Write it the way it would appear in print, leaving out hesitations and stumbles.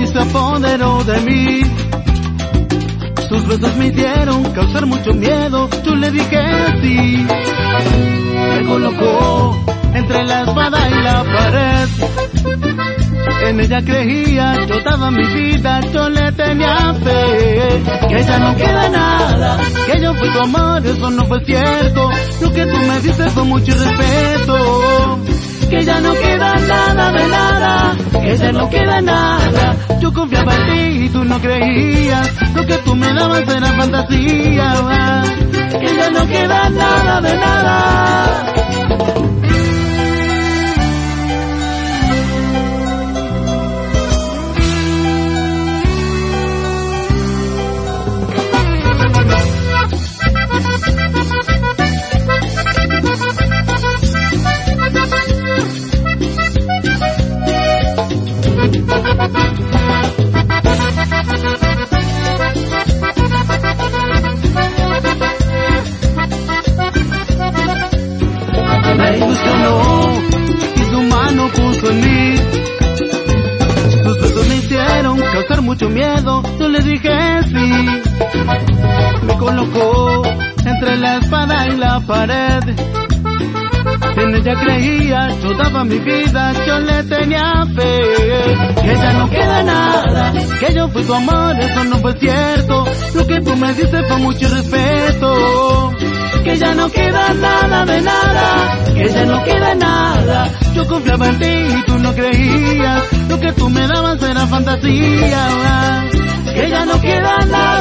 y se apoderó de mí. Sus besos me hicieron causar mucho miedo, yo le dije sí. Me colocó entre la espada y la pared. En ella creía, yo daba mi vida, yo le tenía fe. Que ya no queda nada, que yo fui tu amor, eso no fue cierto. Lo que tú me dices con mucho respeto. Que ya no queda nada de nada, que ya no queda nada. Yo confiaba en ti y tú no creías. Lo que tú me dabas era fantasía. Que ya no queda nada de nada. Me ilusionó y su mano puso en mí. Sus besos me hicieron causar mucho miedo, yo le dije sí. Me colocó entre la espada y la pared. En ella creía, yo daba mi vida, yo le tenía fe. Que ya no queda nada, que yo fui tu amor, eso no fue cierto. Lo que tú me dices fue mucho respeto. Que ya no queda nada de nada, que ya no queda nada. Yo confiaba en ti y tú no creías. Lo que tú me dabas era fantasía. Que ya no queda nada.